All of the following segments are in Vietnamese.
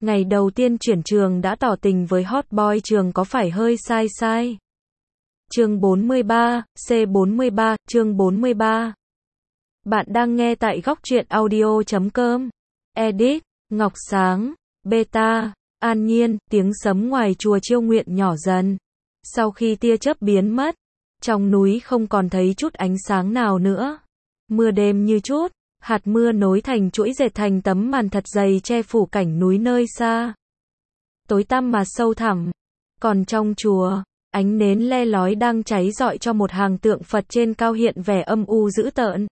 Ngày đầu tiên chuyển trường đã tỏ tình với hot boy trường có phải hơi sai sai? Chương 43, C43, chương 43. Bạn đang nghe tại góc truyện audio.com. Edit, Ngọc Sáng, Beta, An Nhiên, tiếng sấm ngoài chùa Chiêu Nguyện nhỏ dần. Sau khi tia chớp biến mất, trong núi không còn thấy chút ánh sáng nào nữa. Mưa đêm như chút, hạt mưa nối thành chuỗi dệt thành tấm màn thật dày che phủ cảnh núi nơi xa. Tối tăm mà sâu thẳm. Còn trong chùa, ánh nến le lói đang cháy rọi cho một hàng tượng Phật trên cao hiện vẻ âm u dữ tợn.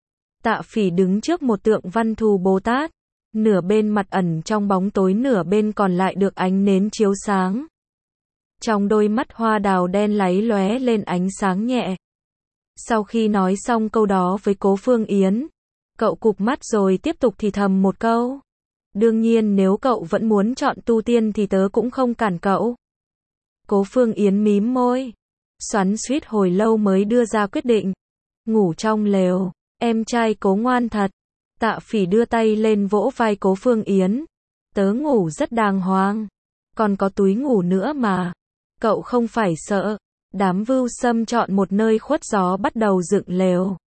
Tạ Phỉ đứng trước một tượng Văn Thù Bồ Tát, nửa bên mặt ẩn trong bóng tối, nửa bên còn lại được ánh nến chiếu sáng. Trong đôi mắt hoa đào đen láy lóe lên ánh sáng nhẹ. Sau khi nói xong câu đó với Cố Phương Yến, cậu cụp mắt rồi tiếp tục thì thầm một câu. Đương nhiên nếu cậu vẫn muốn chọn tu tiên thì tớ cũng không cản cậu. Cố Phương Yến mím môi, xoắn xuýt hồi lâu mới đưa ra quyết định. Ngủ trong lều, em trai Cố ngoan thật. Tạ Phỉ đưa tay lên vỗ vai Cố Phương Yến. Tớ ngủ rất đàng hoàng. Còn có túi ngủ nữa mà. Cậu không phải sợ. Đám Vưu Sâm chọn một nơi khuất gió bắt đầu dựng lều.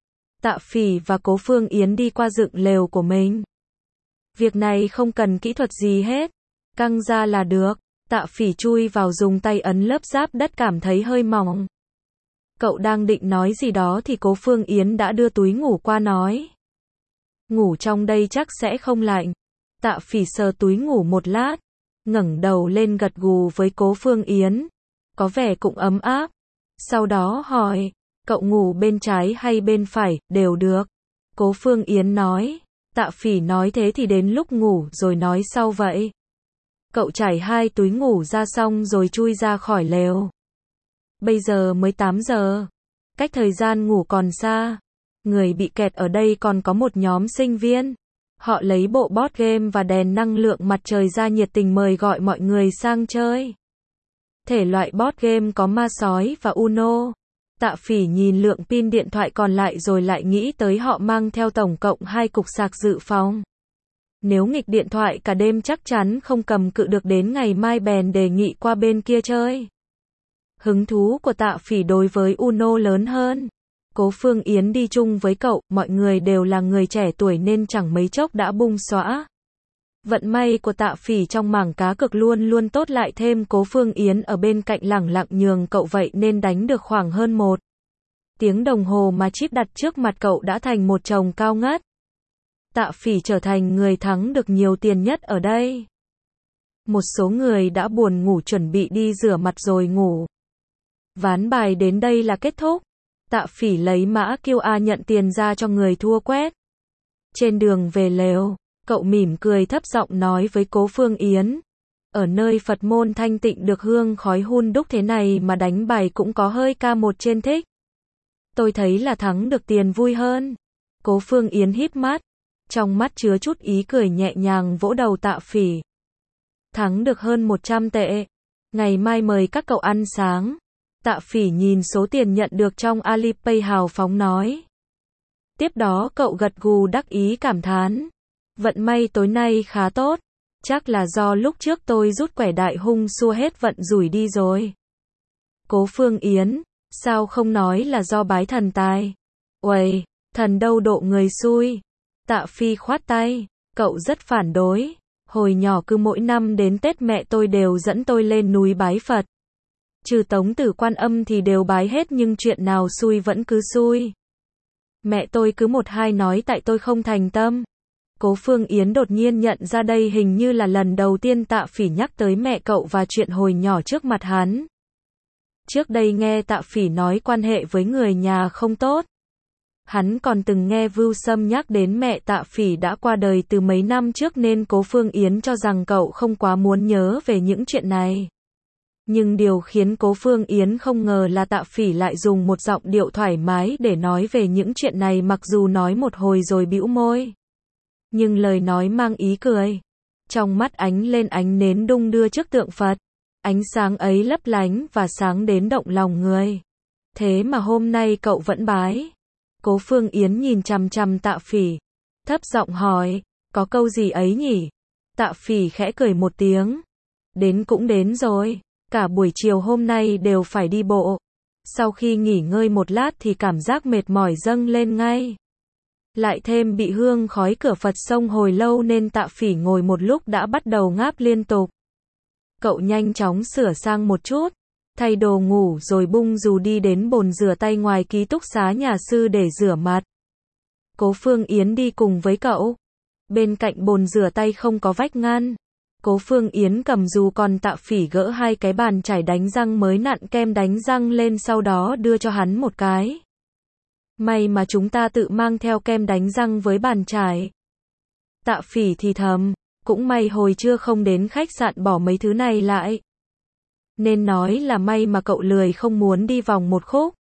Tạ Phỉ và Cố Phương Yến đi qua dựng lều của mình. Việc này không cần kỹ thuật gì hết. Căng ra là được. Tạ Phỉ chui vào dùng tay ấn lớp giáp đất cảm thấy hơi mỏng. Cậu đang định nói gì đó thì Cố Phương Yến đã đưa túi ngủ qua nói. Ngủ trong đây chắc sẽ không lạnh. Tạ Phỉ sờ túi ngủ một lát, ngẩng đầu lên gật gù với Cố Phương Yến. Có vẻ cũng ấm áp. Sau đó hỏi, cậu ngủ bên trái hay bên phải, đều được. Cố Phương Yến nói. Tạ Phỉ nói thế thì đến lúc ngủ rồi nói sau vậy. Cậu trải hai túi ngủ ra xong rồi chui ra khỏi lều. Bây giờ mới 8 giờ. Cách thời gian ngủ còn xa. Người bị kẹt ở đây còn có một nhóm sinh viên. Họ lấy bộ board game và đèn năng lượng mặt trời ra nhiệt tình mời gọi mọi người sang chơi. Thể loại board game có ma sói và Uno. Tạ Phỉ nhìn lượng pin điện thoại còn lại rồi lại nghĩ tới họ mang theo tổng cộng 2 cục sạc dự phòng. Nếu nghịch điện thoại cả đêm chắc chắn không cầm cự được, đến ngày mai bèn đề nghị qua bên kia chơi. Hứng thú của Tạ Phỉ đối với Uno lớn hơn. Cố Phương Yến đi chung với cậu, mọi người đều là người trẻ tuổi nên chẳng mấy chốc đã bung xõa. Vận may của Tạ Phỉ trong mảng cá cược luôn luôn tốt, lại thêm Cố Phương Yến ở bên cạnh lẳng lặng nhường cậu, vậy nên đánh được khoảng hơn 1 tiếng đồng hồ mà chip đặt trước mặt cậu đã thành một chồng cao ngất. Tạ Phỉ trở thành người thắng được nhiều tiền nhất ở đây. Một số người đã buồn ngủ chuẩn bị đi rửa mặt rồi ngủ. Ván bài đến đây là kết thúc. Tạ Phỉ lấy mã QR nhận tiền ra cho người thua quét. Trên đường về lều, cậu mỉm cười thấp giọng nói với Cố Phương Yến. Ở nơi Phật môn thanh tịnh được hương khói hun đúc thế này mà đánh bài cũng có hơi K1 trên thích. Tôi thấy là thắng được tiền vui hơn. Cố Phương Yến híp mắt, trong mắt chứa chút ý cười nhẹ nhàng vỗ đầu Tạ Phỉ. Thắng được hơn 100 tệ. Ngày mai mời các cậu ăn sáng. Tạ Phỉ nhìn số tiền nhận được trong Alipay hào phóng nói. Tiếp đó cậu gật gù đắc ý cảm thán. Vận may tối nay khá tốt. Chắc là do lúc trước tôi rút quẻ đại hung xua hết vận rủi đi rồi. Cố Phương Yến, sao không nói là do bái thần tài? Uầy, thần đâu độ người xui. Tạ Phi khoát tay, cậu rất phản đối. Hồi nhỏ cứ mỗi năm đến Tết mẹ tôi đều dẫn tôi lên núi bái Phật. Trừ Tống Tử Quan Âm thì đều bái hết, nhưng chuyện nào xui vẫn cứ xui. Mẹ tôi cứ một hai nói tại tôi không thành tâm. Cố Phương Yến đột nhiên nhận ra đây hình như là lần đầu tiên Tạ Phỉ nhắc tới mẹ cậu và chuyện hồi nhỏ trước mặt hắn. Trước đây nghe Tạ Phỉ nói quan hệ với người nhà không tốt. Hắn còn từng nghe Vưu Sâm nhắc đến mẹ Tạ Phỉ đã qua đời từ mấy năm trước nên Cố Phương Yến cho rằng cậu không quá muốn nhớ về những chuyện này. Nhưng điều khiến Cố Phương Yến không ngờ là Tạ Phỉ lại dùng một giọng điệu thoải mái để nói về những chuyện này, mặc dù nói một hồi rồi bĩu môi. Nhưng lời nói mang ý cười. Trong mắt ánh lên ánh nến đung đưa trước tượng Phật. Ánh sáng ấy lấp lánh và sáng đến động lòng người. Thế mà hôm nay cậu vẫn bái. Cố Phương Yến nhìn chằm chằm Tạ Phỉ, thấp giọng hỏi, có câu gì ấy nhỉ? Tạ Phỉ khẽ cười một tiếng. Đến cũng đến rồi. Cả buổi chiều hôm nay đều phải đi bộ. Sau khi nghỉ ngơi một lát thì cảm giác mệt mỏi dâng lên ngay. Lại thêm bị hương khói cửa Phật xông hồi lâu nên Tạ Phỉ ngồi một lúc đã bắt đầu ngáp liên tục. Cậu nhanh chóng sửa sang một chút, thay đồ ngủ rồi bung dù đi đến bồn rửa tay ngoài ký túc xá nhà sư để rửa mặt. Cố Phương Yến đi cùng với cậu. Bên cạnh bồn rửa tay không có vách ngăn. Cố Phương Yến cầm dù còn Tạ Phỉ gỡ hai cái bàn chải đánh răng mới nặn kem đánh răng lên sau đó đưa cho hắn một cái. May mà chúng ta tự mang theo kem đánh răng với bàn chải. Tạ Phỉ thì thầm, cũng may hồi trưa không đến khách sạn bỏ mấy thứ này lại. Nên nói là may mà cậu lười không muốn đi vòng một khúc.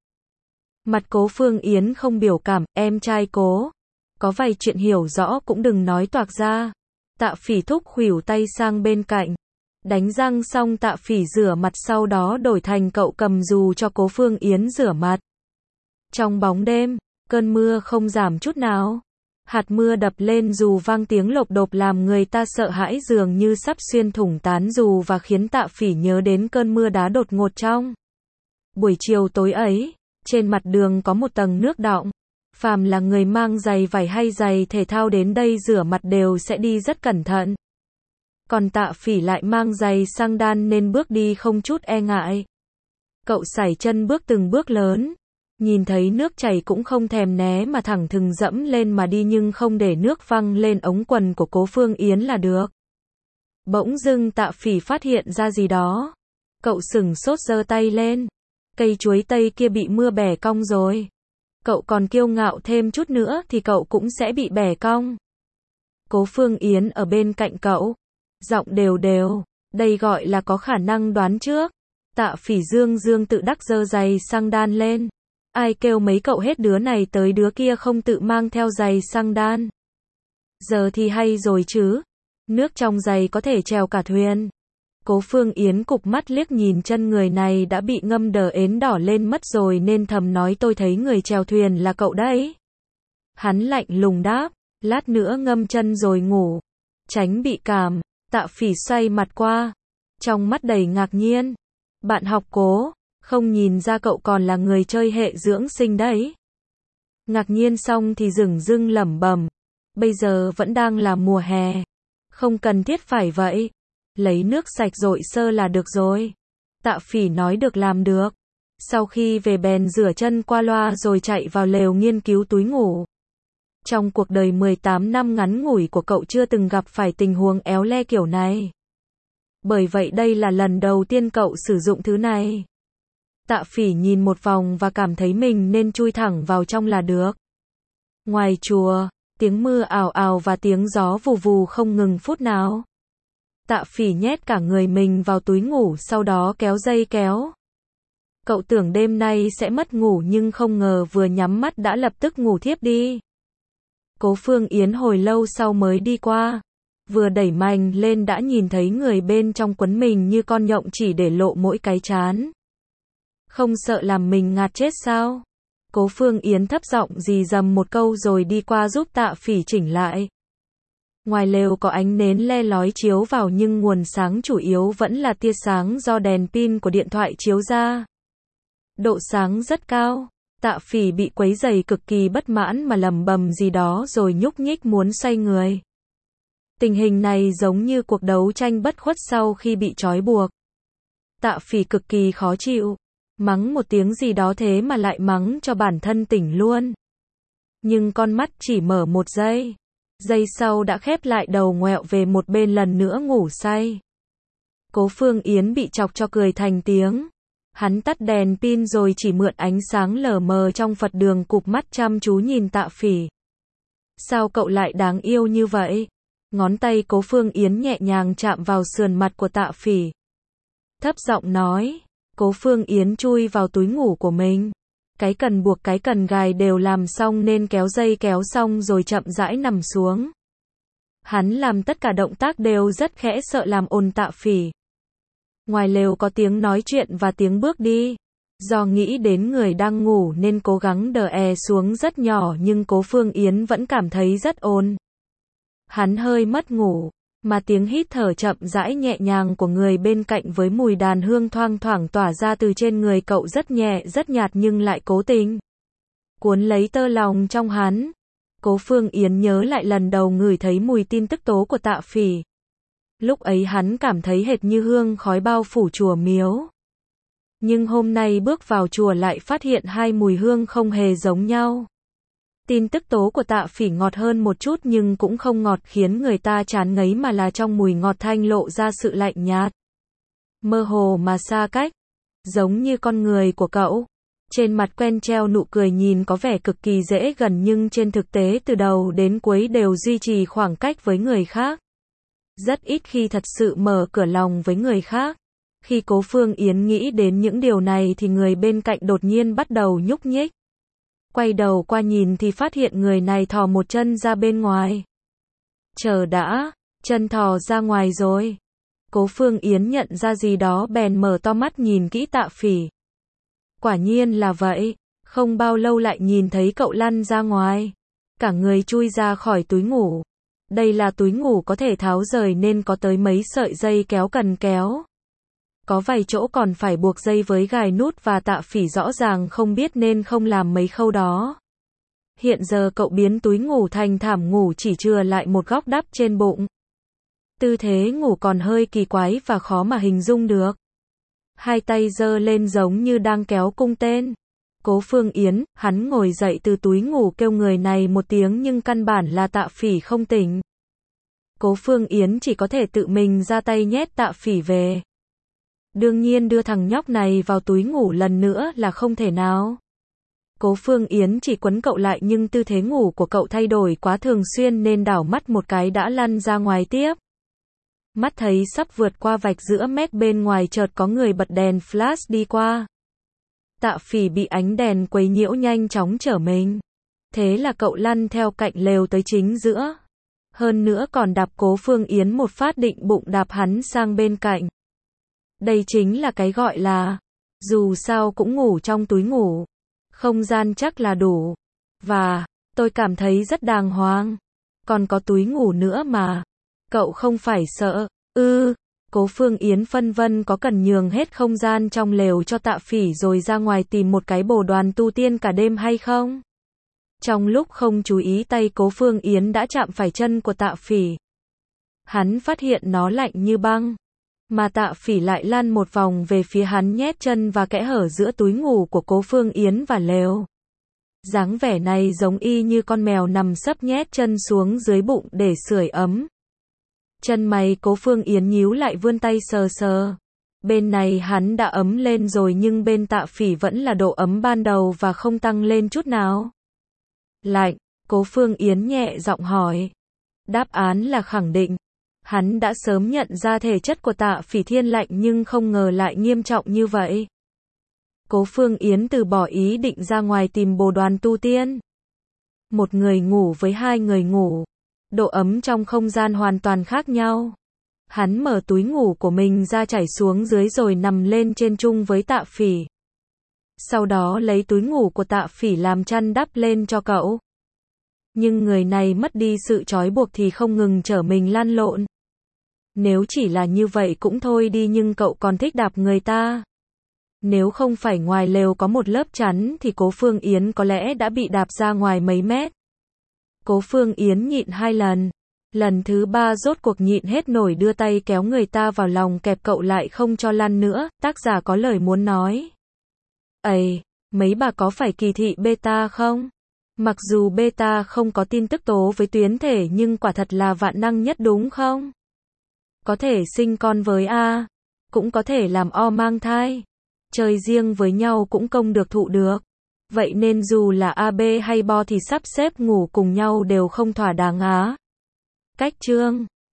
Mặt Cố Phương Yến không biểu cảm, em trai Cố. Có vài chuyện hiểu rõ cũng đừng nói toạc ra. Tạ Phỉ thúc khuỷu tay sang bên cạnh. Đánh răng xong Tạ Phỉ rửa mặt sau đó đổi thành cậu cầm dù cho Cố Phương Yến rửa mặt. Trong bóng đêm, cơn mưa không giảm chút nào. Hạt mưa đập lên dù vang tiếng lộp độp làm người ta sợ hãi dường như sắp xuyên thủng tán dù và khiến Tạ Phỉ nhớ đến cơn mưa đá đột ngột trong buổi chiều tối ấy. Trên mặt đường có một tầng nước đọng. Phàm là người mang giày vải hay giày thể thao đến đây rửa mặt đều sẽ đi rất cẩn thận. Còn Tạ Phỉ lại mang giày sang đan nên bước đi không chút e ngại. Cậu sải chân bước từng bước lớn. Nhìn thấy nước chảy cũng không thèm né mà thẳng thừng dẫm lên mà đi nhưng không để nước văng lên ống quần của Cố Phương Yến là được. Bỗng dưng Tạ Phỉ phát hiện ra gì đó. Cậu sửng sốt giơ tay lên. Cây chuối tây kia bị mưa bẻ cong rồi. Cậu còn kiêu ngạo thêm chút nữa thì cậu cũng sẽ bị bẻ cong. Cố Phương Yến ở bên cạnh cậu. Giọng đều đều. Đây gọi là có khả năng đoán trước. Tạ Phỉ dương tự đắc giơ giày sang đan lên. Ai kêu mấy cậu hết đứa này tới đứa kia không tự mang theo giày sang đan. Giờ thì hay rồi chứ. Nước trong giày có thể trèo cả thuyền. Cố Phương Yến cụp mắt liếc nhìn chân người này đã bị ngâm đờ ến đỏ lên mất rồi nên thầm nói tôi thấy người chèo thuyền là cậu đấy. Hắn lạnh lùng đáp, lát nữa ngâm chân rồi ngủ. Tránh bị cảm, Tạ Phỉ xoay mặt qua. Trong mắt đầy ngạc nhiên. Bạn học Cố, không nhìn ra cậu còn là người chơi hệ dưỡng sinh đấy. Ngạc nhiên xong thì dửng lẩm bẩm. Bây giờ vẫn đang là mùa hè. Không cần thiết phải vậy. Lấy nước sạch dội sơ là được rồi. Tạ Phỉ nói được làm được. Sau khi về bèn rửa chân qua loa rồi chạy vào lều nghiên cứu túi ngủ. Trong cuộc đời 18 năm ngắn ngủi của cậu chưa từng gặp phải tình huống éo le kiểu này. Bởi vậy đây là lần đầu tiên cậu sử dụng thứ này. Tạ Phỉ nhìn một vòng và cảm thấy mình nên chui thẳng vào trong là được. Ngoài chùa, tiếng mưa ào ào và tiếng gió vù vù không ngừng phút nào. Tạ Phỉ nhét cả người mình vào túi ngủ sau đó kéo dây kéo. Cậu tưởng đêm nay sẽ mất ngủ nhưng không ngờ vừa nhắm mắt đã lập tức ngủ thiếp đi. Cố Phương Yến hồi lâu sau mới đi qua. Vừa đẩy mành lên đã nhìn thấy người bên trong quấn mình như con nhộng chỉ để lộ mỗi cái trán. Không sợ làm mình ngạt chết sao? Cố Phương Yến thấp giọng rì rầm một câu rồi đi qua giúp Tạ Phỉ chỉnh lại. Ngoài lều có ánh nến le lói chiếu vào nhưng nguồn sáng chủ yếu vẫn là tia sáng do đèn pin của điện thoại chiếu ra. Độ sáng rất cao. Tạ Phỉ bị quấy rầy cực kỳ bất mãn mà lẩm bẩm gì đó rồi nhúc nhích muốn xoay người. Tình hình này giống như cuộc đấu tranh bất khuất sau khi bị trói buộc. Tạ Phỉ cực kỳ khó chịu. Mắng một tiếng gì đó thế mà lại mắng cho bản thân tỉnh luôn. Nhưng con mắt chỉ mở một giây. Giây sau đã khép lại đầu ngoẹo về một bên lần nữa ngủ say. Cố Phương Yến bị chọc cho cười thành tiếng. Hắn tắt đèn pin rồi chỉ mượn ánh sáng lờ mờ trong Phật đường cụp mắt chăm chú nhìn Tạ Phỉ. Sao cậu lại đáng yêu như vậy? Ngón tay Cố Phương Yến nhẹ nhàng chạm vào sườn mặt của Tạ Phỉ. Thấp giọng nói. Cố Phương Yến chui vào túi ngủ của mình. Cái cần buộc cái cần gài đều làm xong nên kéo dây kéo xong rồi chậm rãi nằm xuống. Hắn làm tất cả động tác đều rất khẽ sợ làm ồn Tạ Phỉ. Ngoài lều có tiếng nói chuyện và tiếng bước đi. Do nghĩ đến người đang ngủ nên cố gắng đờ xuống rất nhỏ nhưng Cố Phương Yến vẫn cảm thấy rất ồn. Hắn hơi mất ngủ. Mà tiếng hít thở chậm rãi nhẹ nhàng của người bên cạnh với mùi đàn hương thoang thoảng tỏa ra từ trên người cậu rất nhẹ, rất nhạt nhưng lại cố tình cuốn lấy tơ lòng trong hắn. Cố Phương Yến nhớ lại lần đầu ngửi thấy mùi tin tức tố của Tạ Phỉ. Lúc ấy hắn cảm thấy hệt như hương khói bao phủ chùa miếu. Nhưng hôm nay bước vào chùa lại phát hiện hai mùi hương không hề giống nhau. Tin tức tố của Tạ Phỉ ngọt hơn một chút nhưng cũng không ngọt khiến người ta chán ngấy mà là trong mùi ngọt thanh lộ ra sự lạnh nhạt. Mơ hồ mà xa cách. Giống như con người của cậu. Trên mặt quen treo nụ cười nhìn có vẻ cực kỳ dễ gần nhưng trên thực tế từ đầu đến cuối đều duy trì khoảng cách với người khác. Rất ít khi thật sự mở cửa lòng với người khác. Khi Cố Phương Yến nghĩ đến những điều này thì người bên cạnh đột nhiên bắt đầu nhúc nhích. Quay đầu qua nhìn thì phát hiện người này thò một chân ra bên ngoài. Chờ đã, chân thò ra ngoài rồi. Cố Phương Yến nhận ra gì đó bèn mở to mắt nhìn kỹ Tạ Phỉ. Quả nhiên là vậy, không bao lâu lại nhìn thấy cậu lăn ra ngoài. Cả người chui ra khỏi túi ngủ. Đây là túi ngủ có thể tháo rời nên có tới mấy sợi dây kéo cần kéo. Có vài chỗ còn phải buộc dây với gài nút và Tạ Phỉ rõ ràng không biết nên không làm mấy khâu đó. Hiện giờ cậu biến túi ngủ thành thảm ngủ chỉ chừa lại một góc đắp trên bụng. Tư thế ngủ còn hơi kỳ quái và khó mà hình dung được. Hai tay giơ lên giống như đang kéo cung tên. Cố Phương Yến, hắn ngồi dậy từ túi ngủ kêu người này một tiếng nhưng căn bản là Tạ Phỉ không tỉnh. Cố Phương Yến chỉ có thể tự mình ra tay nhét Tạ Phỉ về. Đương nhiên đưa thằng nhóc này vào túi ngủ lần nữa là không thể nào. Cố Phương Yến chỉ quấn cậu lại nhưng tư thế ngủ của cậu thay đổi quá thường xuyên nên đảo mắt một cái đã lăn ra ngoài tiếp. Mắt thấy sắp vượt qua vạch giữa mét bên ngoài chợt có người bật đèn flash đi qua. Tạ Phỉ bị ánh đèn quấy nhiễu nhanh chóng trở mình. Thế là cậu lăn theo cạnh lều tới chính giữa. Hơn nữa còn đạp Cố Phương Yến một phát định bụng đạp hắn sang bên cạnh. Đây chính là cái gọi là, dù sao cũng ngủ trong túi ngủ. Không gian chắc là đủ. Và, tôi cảm thấy rất đàng hoàng. Còn có túi ngủ nữa mà. Cậu không phải sợ, Cố Phương Yến phân vân có cần nhường hết không gian trong lều cho Tạ Phỉ rồi ra ngoài tìm một cái bồ đoàn tu tiên cả đêm hay không? Trong lúc không chú ý tay Cố Phương Yến đã chạm phải chân của Tạ Phỉ. Hắn phát hiện nó lạnh như băng. Mà Tạ Phỉ lại lăn một vòng về phía hắn nhét chân và kẽ hở giữa túi ngủ của Cố Phương Yến và lều. Dáng vẻ này giống y như con mèo nằm sấp nhét chân xuống dưới bụng để sưởi ấm. Chân mày Cố Phương Yến nhíu lại vươn tay sờ sờ. Bên này hắn đã ấm lên rồi nhưng bên Tạ Phỉ vẫn là độ ấm ban đầu và không tăng lên chút nào. Lạnh, Cố Phương Yến nhẹ giọng hỏi. Đáp án là khẳng định. Hắn đã sớm nhận ra thể chất của Tạ Phỉ thiên lạnh nhưng không ngờ lại nghiêm trọng như vậy. Cố Phương Yến từ bỏ ý định ra ngoài tìm bồ đoàn tu tiên. Một người ngủ với hai người ngủ. Độ ấm trong không gian hoàn toàn khác nhau. Hắn mở túi ngủ của mình ra trải xuống dưới rồi nằm lên trên chung với Tạ Phỉ. Sau đó lấy túi ngủ của Tạ Phỉ làm chăn đắp lên cho cậu. Nhưng người này mất đi sự trói buộc thì không ngừng chở mình lăn lộn. Nếu chỉ là như vậy cũng thôi đi nhưng cậu còn thích đạp người ta. Nếu không phải ngoài lều có một lớp chắn thì Cố Phương Yến có lẽ đã bị đạp ra ngoài mấy mét. Cố Phương Yến nhịn 2 lần. Lần thứ 3 rốt cuộc nhịn hết nổi đưa tay kéo người ta vào lòng kẹp cậu lại không cho lăn nữa, tác giả có lời muốn nói. Ây, mấy bà có phải kỳ thị beta không? Mặc dù beta không có tin tức tố với tuyến thể nhưng quả thật là vạn năng nhất đúng không? Có thể sinh con với A, cũng có thể làm O mang thai. Chơi riêng với nhau cũng công được thụ được. Vậy nên dù là AB hay Bo thì sắp xếp ngủ cùng nhau đều không thỏa đáng á. Cách chương